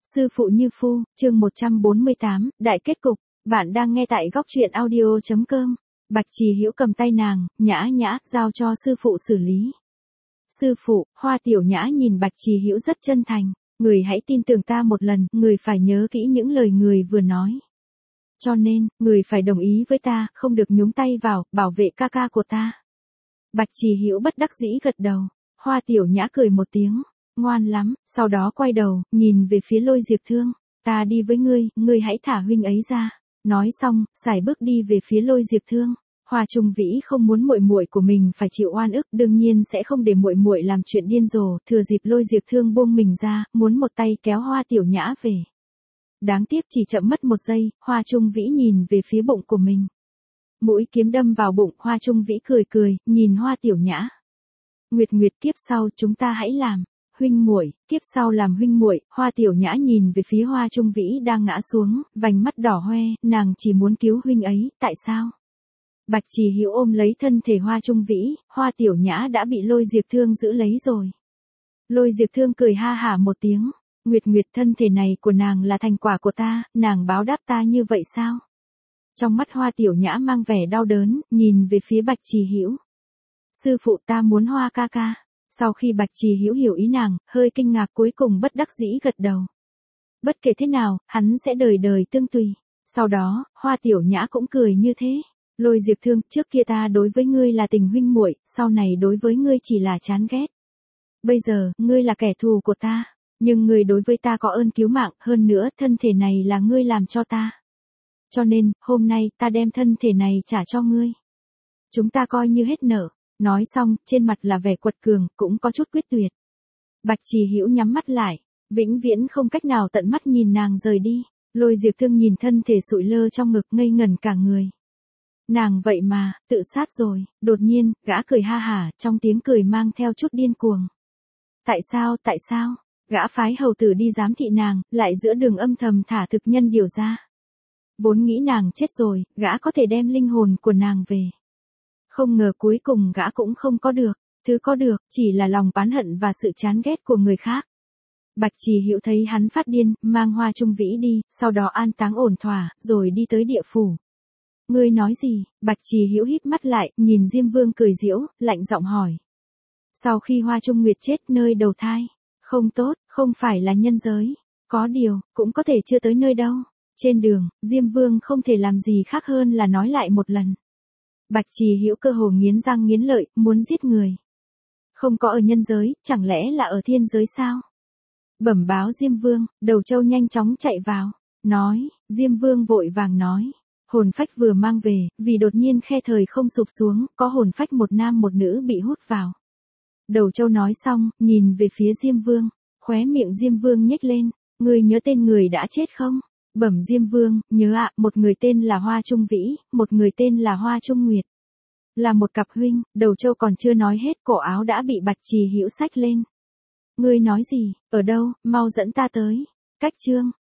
Sư phụ Như Phu, chương 148, đại kết cục. Bạn đang nghe tại góc truyện audio.com. Bạch Trì Hữu cầm tay nàng, nhã nhã, giao cho sư phụ xử lý. Sư phụ, Hoa Tiểu Nhã nhìn Bạch Trì Hữu rất chân thành. Người hãy tin tưởng ta một lần, người phải nhớ kỹ những lời người vừa nói. Cho nên, người phải đồng ý với ta, không được nhúng tay vào, bảo vệ ca ca của ta. Bạch Trì Hữu bất đắc dĩ gật đầu. Hoa Tiểu Nhã cười một tiếng. Ngoan lắm, sau đó quay đầu, nhìn về phía Lôi Diệp Thương. Ta đi với ngươi hãy thả huynh ấy ra. Nói xong, sải bước đi về phía Lôi Diệp Thương. Hoa Trung Vĩ không muốn muội muội của mình phải chịu oan ức, đương nhiên sẽ không để muội muội làm chuyện điên rồ, thừa dịp Lôi Diệp Thương buông mình ra, muốn một tay kéo Hoa Tiểu Nhã về. Đáng tiếc chỉ chậm mất một giây, Hoa Trung Vĩ nhìn về phía bụng của mình. Mũi kiếm đâm vào bụng, Hoa Trung Vĩ cười, nhìn Hoa Tiểu Nhã. Nguyệt Nguyệt, kiếp sau chúng ta hãy làm huynh muội, kiếp sau làm huynh muội. Hoa Tiểu Nhã nhìn về phía Hoa Trung Vĩ đang ngã xuống, vành mắt đỏ hoe, nàng chỉ muốn cứu huynh ấy, tại sao? Bạch Trì Hữu ôm lấy thân thể Hoa Trung Vĩ, Hoa Tiểu Nhã đã bị Lôi Diệp Thương giữ lấy rồi. Lôi Diệp Thương cười ha hả một tiếng, Nguyệt Nguyệt, thân thể này của nàng là thành quả của ta, nàng báo đáp ta như vậy sao? Trong mắt Hoa Tiểu Nhã mang vẻ đau đớn, nhìn về phía Bạch Trì Hữu. Sư phụ, ta muốn Hoa ca ca. Sau khi Bạch Trì Hữu hiểu ý nàng, hơi kinh ngạc cuối cùng bất đắc dĩ gật đầu. Bất kể thế nào, hắn sẽ đời đời tương tùy. Sau đó, Hoa Tiểu Nhã cũng cười như thế. Lôi Diệp Thương, trước kia ta đối với ngươi là tình huynh muội, sau này đối với ngươi chỉ là chán ghét. Bây giờ, ngươi là kẻ thù của ta, nhưng ngươi đối với ta có ơn cứu mạng, hơn nữa, thân thể này là ngươi làm cho ta. Cho nên, hôm nay, ta đem thân thể này trả cho ngươi. Chúng ta coi như hết nợ. Nói xong, trên mặt là vẻ quật cường, cũng có chút quyết tuyệt. Bạch Trì Hữu nhắm mắt lại, vĩnh viễn không cách nào tận mắt nhìn nàng rời đi. Lôi Diệp Thương nhìn thân thể sụi lơ trong ngực, ngây ngẩn cả người. Nàng vậy mà, tự sát rồi. Đột nhiên, gã cười ha hả, trong tiếng cười mang theo chút điên cuồng. Tại sao? Gã phái hầu tử đi giám thị nàng, lại giữa đường âm thầm thả thực nhân điều ra. Vốn nghĩ nàng chết rồi, gã có thể đem linh hồn của nàng về. Không ngờ cuối cùng gã cũng không có được, thứ có được, chỉ là lòng oán hận và sự chán ghét của người khác. Bạch Trì Hữu thấy hắn phát điên, mang Hoa Trung Vĩ đi, sau đó an táng ổn thỏa, rồi đi tới địa phủ. Ngươi nói gì? Bạch Trì Hữu híp mắt lại, nhìn Diêm Vương cười giễu, lạnh giọng hỏi. Sau khi Hoa Trung Nguyệt chết nơi đầu thai, không tốt, không phải là nhân giới, có điều, cũng có thể chưa tới nơi đâu. Trên đường, Diêm Vương không thể làm gì khác hơn là nói lại một lần. Bạch Trì Hữu cơ hồ nghiến răng nghiến lợi, muốn giết người. Không có ở nhân giới, chẳng lẽ là ở thiên giới sao? Bẩm báo Diêm Vương, Đầu Châu nhanh chóng chạy vào, nói, Diêm Vương vội vàng nói. Hồn phách vừa mang về, vì đột nhiên khe thời không sụp xuống, có hồn phách một nam một nữ bị hút vào. Đầu Châu nói xong, nhìn về phía Diêm Vương, khóe miệng Diêm Vương nhếch lên, ngươi nhớ tên người đã chết không? Bẩm Diêm Vương, nhớ ạ, một người tên là Hoa Trung Vĩ, một người tên là Hoa Trung Nguyệt. Là một cặp huynh. Đầu Châu còn chưa nói hết, cổ áo đã bị Bạch Trì Hữu xách lên. Ngươi nói gì, ở đâu, mau dẫn ta tới. Cách chương,